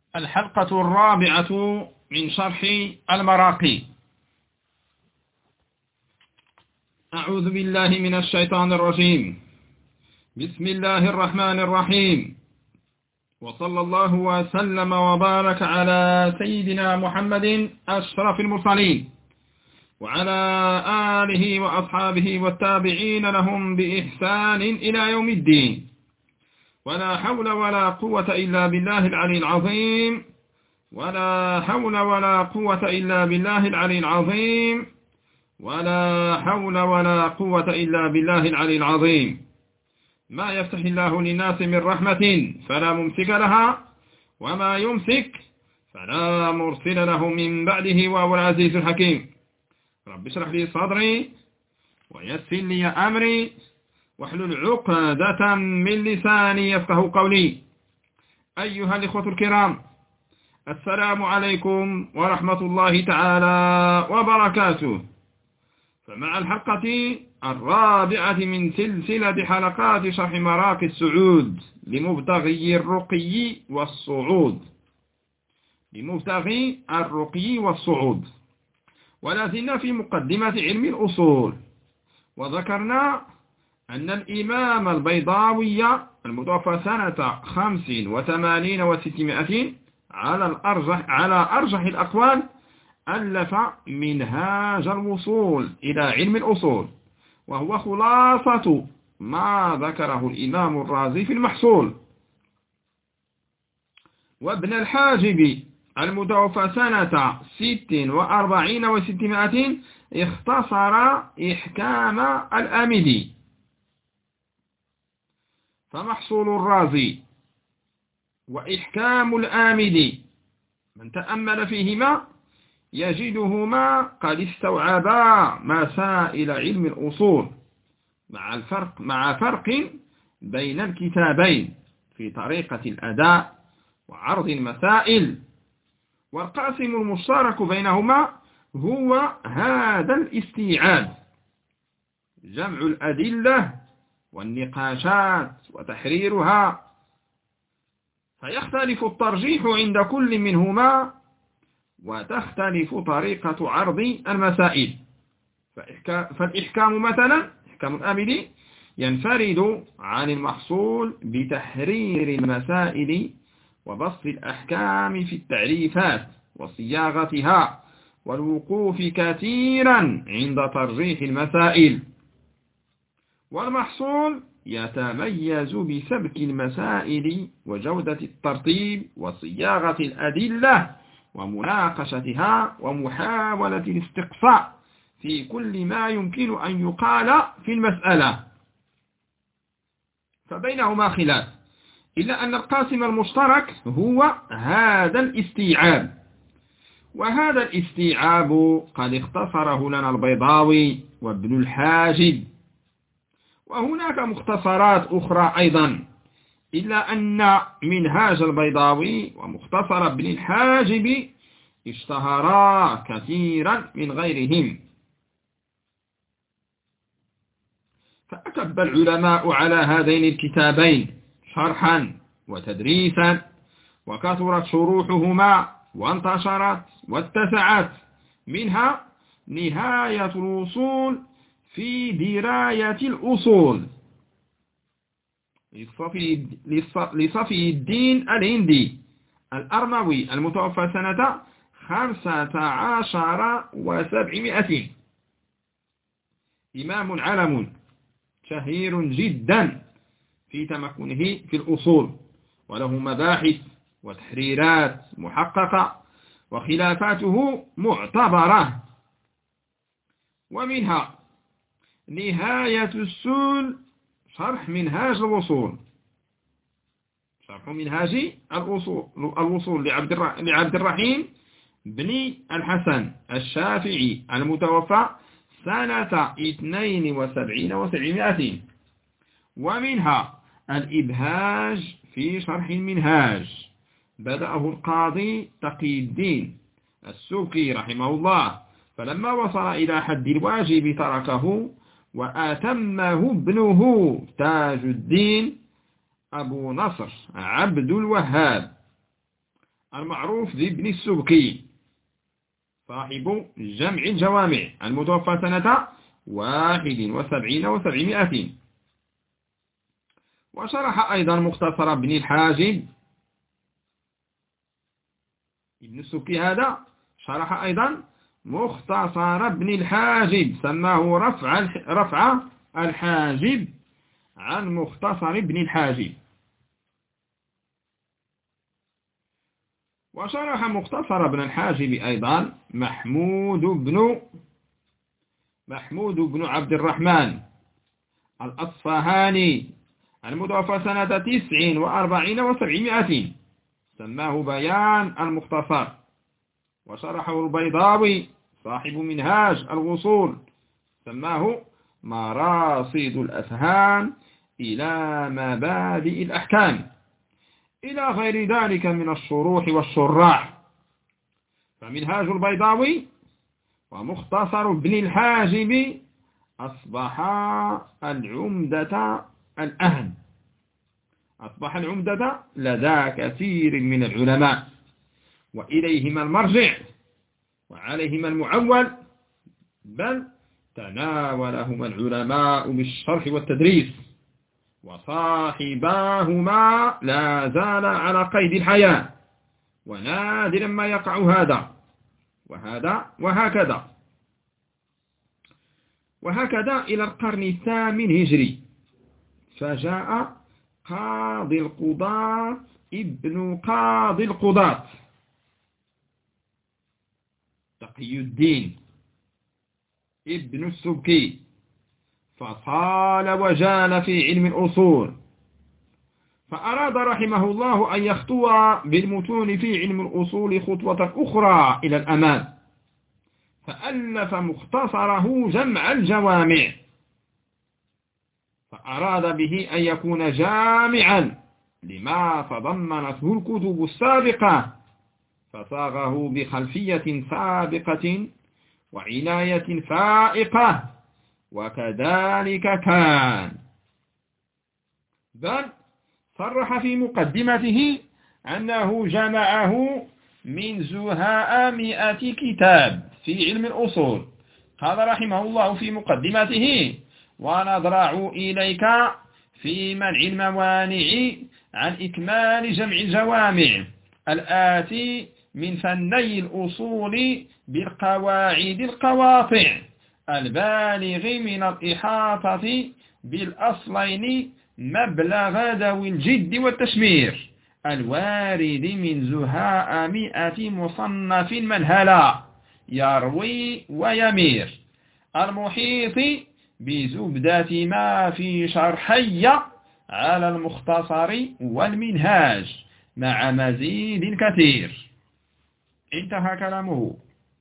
الحلقة الرابعة من شرح المراقي. أعوذ بالله من الشيطان الرجيم. بسم الله الرحمن الرحيم، وصلى الله وسلم وبارك على سيدنا محمد أشرف المرسلين وعلى آله وأصحابه والتابعين لهم بإحسان إلى يوم الدين، ولا حول ولا قوة إلا بالله العلي العظيم، ولا حول ولا قوة إلا بالله العلي العظيم، ولا حول ولا قوة إلا بالله العلي العظيم. ما يفتح الله للناس من رحمة فلا ممسك لها، وما يمسك فلا مرسل له من بعده، وهو العزيز الحكيم. رب اشرح لي صدري ويسر لي أمري واحلل عقدة من لساني يفقه قولي. أيها الإخوة الكرام، السلام عليكم ورحمة الله تعالى وبركاته. فمع الحلقة الرابعة من سلسلة حلقات شرح مراقي السعود لمبتغي الرقي والصعود، ولا زلنا في مقدمة علم الأصول، وذكرنا أن الإمام البيضاوي المتوفى سنة 85 و600 على أرجح الأقوال ألف منهاج الوصول إلى علم الأصول، وهو خلاصة ما ذكره الإمام الرازي في المحصول. وابن الحاجب المتوفى سنة 46 و600 اختصر إحكام الآمدي. فمحصول الرازي وإحكام الآمدي من تأمل فيهما يجدهما قد استوعبا مسائل علم الأصول، مع فرق بين الكتابين في طريقة الأداء وعرض المسائل. والقاسم المشترك بينهما هو هذا الاستيعاب، جمع الأدلة والنقاشات وتحريرها، فيختلف الترجيح عند كل منهما، وتختلف طريقة عرض المسائل. فالإحكام مثلا، إحكام الآمدي ينفرد عن المحصول بتحرير المسائل وبسط الأحكام في التعريفات وصياغتها، والوقوف كثيرا عند ترجيح المسائل. والمحصول يتميز بسبك المسائل وجودة الترتيب وصياغة الأدلة ومناقشتها ومحاولة الاستقصاء في كل ما يمكن أن يقال في المسألة، فبينهما خلاف، إلا أن القاسم المشترك هو هذا الاستيعاب. وهذا الاستيعاب قد اختصره لنا البيضاوي وابن الحاجب، وهناك مختصرات أخرى أيضا، إلا أن منهاج البيضاوي ومختصر ابن الحاجب اشتهرا كثيرا من غيرهم. فأكب العلماء على هذين الكتابين شرحا وتدريسا، وكثرت شروحهما وانتشرت واتسعت، منها نهاية الوصول في دراية الأصول لصفي الدين الهندي الأرموي المتوفى سنة 15 و700، إمام علم شهير جدا في تمكنه في الأصول، وله مباحث وتحريرات محققة وخلافاته معتبرة. ومنها نهاية السول شرح منهاج الوصول، شرح منهاج الوصول لعبد الرحيم بن الحسن الشافعي المتوفى سنة 72 و700. ومنها الإبهاج في شرح المنهاج، بدأه القاضي تقي الدين السبكي رحمه الله، فلما وصل إلى حد الواجب تركه، وآتمه ابنه تاج الدين أبو نصر عبد الوهاب المعروف بابن السبكي صاحب جمع الجوامع المتوفى سنة 71 و700. وشرح أيضا مختصر ابن الحاجب. ابن السبكي هذا شرح أيضا مختصر ابن الحاجب، سماه رفع الحاجب عن مختصر ابن الحاجب. وشرح مختصر ابن الحاجب أيضا محمود بن عبد الرحمن الأصفهاني المتوفى سنة 49 و700، سماه بيان المختصر. وشرحه البيضاوي صاحب منهاج الوصول، سماه مراصد الأفهام إلى مبادئ الأحكام، إلى غير ذلك من الشروح والشراح. فمنهاج البيضاوي ومختصر ابن الحاجب أصبح العمدة الآن، أصبح العمدة لدى كثير من العلماء، وإليهما المرجع وعليهما المعول، بل تناولهما العلماء بالشرح والتدريس، وصاحباهما لا زال على قيد الحياة، ونادرا ما يقع هذا وهكذا إلى القرن 8 هجري، فجاء قاضي القضاة ابن قاضي القضاة تقي الدين ابن السبكي، فطال وجال في علم الأصول، فأراد رحمه الله أن يخطو بالمتون في علم الأصول خطوة أخرى إلى الأمام، فألف مختصره جمع الجوامع، فأراد به أن يكون جامعا لما تضمنته الكتب السابقة، فصاغه بخلفية سابقة وعناية فائقة، وكذلك كان، بل صرح في مقدمته أنه جمعه من زهاء 100 كتاب في علم الأصول. قال رحمه الله في مقدمته: ونضرع إليك في منع الموانع عن إكمال جمع الجوامع الآتي من فني الأصول بالقواعد القواطع البالغ من الإحاطة بالأصلين مبلغ ذوي الجد والتشمير الوارد من زهاء 100 مصنف منهلا يروي ويمير، المحيط بزبدة ما في شرحي على المختصر والمنهاج مع مزيد كثير. انتهى كلامه.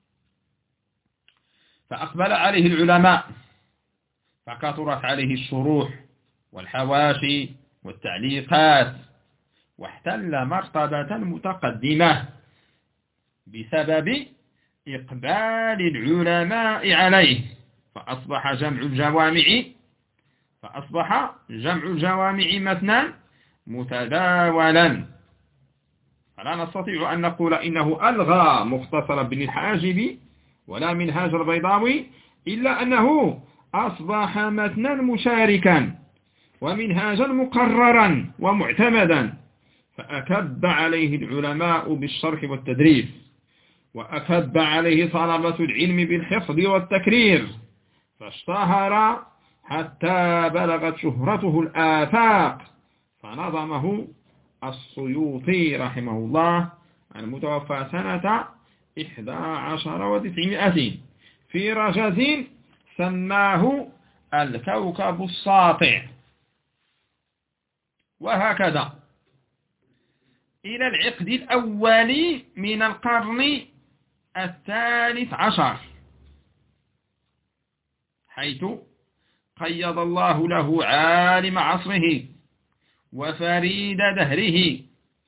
فأقبل عليه العلماء، فكثرت عليه الشروح والحواشي والتعليقات، واحتل مرتبة متقدمة بسبب إقبال العلماء عليه، فأصبح جمع الجوامع مثنا متداولا، فلا نستطيع أن نقول إنه ألغى مختصر ابن الحاجب ولا منهاج البيضاوي، إلا أنه أصبح متنا مشاركا ومنهاجا مقررا ومعتمدا، فأكب عليه العلماء بالشرح والتدريس، وأكب عليه طلبة العلم بالحفظ والتكرير، فاشتهر حتى بلغت شهرته الآفاق، فنظمه السيوطي رحمه الله المتوفى سنة 11 و900 في رجز، سماه الكوكب الساطع. وهكذا إلى العقد الأول من القرن 13، حيث قيض الله له عالم عصره وفريد دهره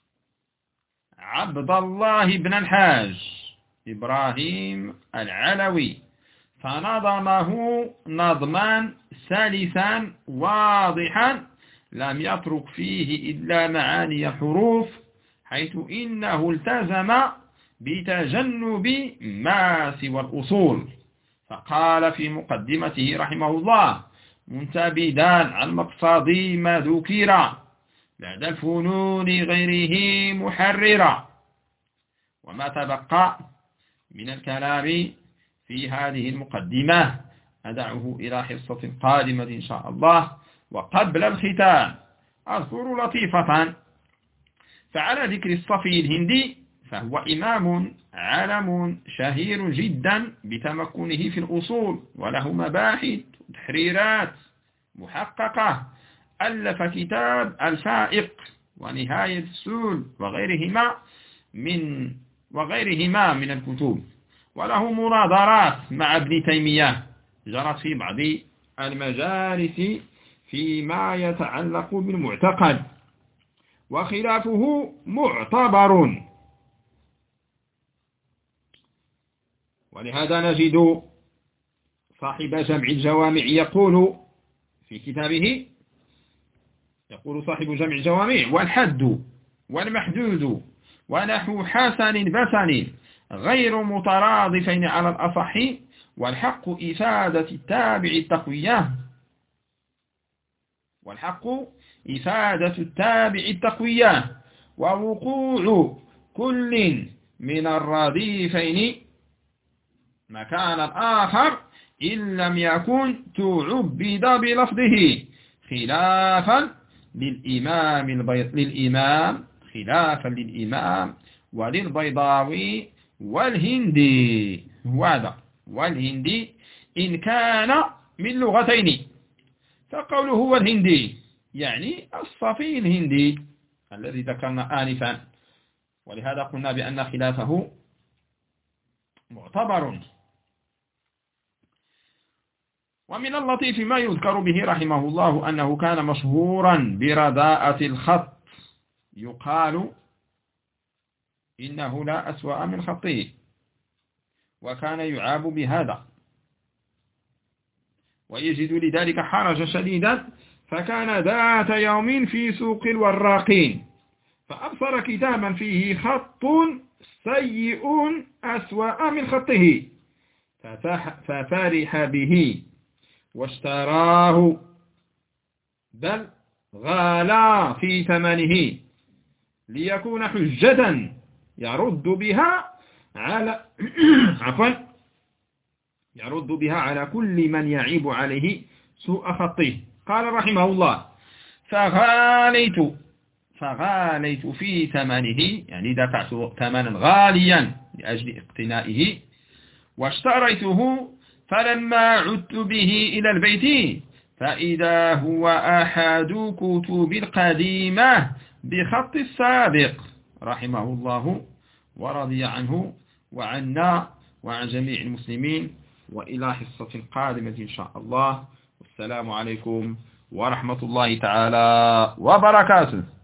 عبد الله بن الحاج إبراهيم العلوي، فنظمه نظما سلسا واضحا لم يترك فيه إلا معاني حروف، حيث إنه التزم بتجنب ما سوى الأصول، فقال في مقدمته رحمه الله منتبدا عن مقصد ما ذكر بعد الفنون غيره محررا: وما تبقى من الكلام في هذه المقدمة أدعه إلى حصة قادمة إن شاء الله. وقبل الختام أذكر لطيفة، فعلى ذكر الصفي الهندي، فهو إمام علم شهير جدا بتمكنه في الأصول، وله مباحث وتحريرات محققة. ألف كتاب الفائق ونهاية السول وغيرهما من الكتب، وله مناظرات مع ابن تيمية جرت في بعض المجالس فيما يتعلق بالمعتقد، وخلافه معتبر. ولهذا نجد صاحب جمع الجوامع يقول في كتابه، يقول صاحب جمع الجوامع: والحد والمحدود ونحو حسن بسن غير مترادفين على الأصح، والحق إفادة التابع التقوية، ووقوع كل من الرديفين مكان الآخر إن لم يكن تعبد بلفظه، خلافا للإمام وللبيضاوي والهندي. والهندي إن كان من لغتين، فقوله هو الهندي يعني الصفي الهندي الذي ذكرنا آنفا، ولهذا قلنا بأن خلافه معتبر. ومن اللطيف ما يذكر به رحمه الله أنه كان مشهورا برداءة الخط، يقال إنه لا أسوأ من خطه، وكان يعاب بهذا ويجد لذلك حرجا شديدا، فكان ذات يوم في سوق الوراقين فأبصر كتابا فيه خط سيء أسوأ من خطه، ففرح به واشتراه، بل غالى في ثمنه ليكون حجة يرد بها على كل من يعيب عليه سوء خطه. قال رحمه الله: فغاليت في ثمنه، يعني دفعت ثمنا غاليا لأجل اقتنائه، واشتريته، فلما عدت به إلى البيت فإذا هو أحد كتب القديمة بخط السابق رحمه الله ورضي عنه وعنا وعن جميع المسلمين. وإلى حصة قادمة إن شاء الله، والسلام عليكم ورحمة الله تعالى وبركاته.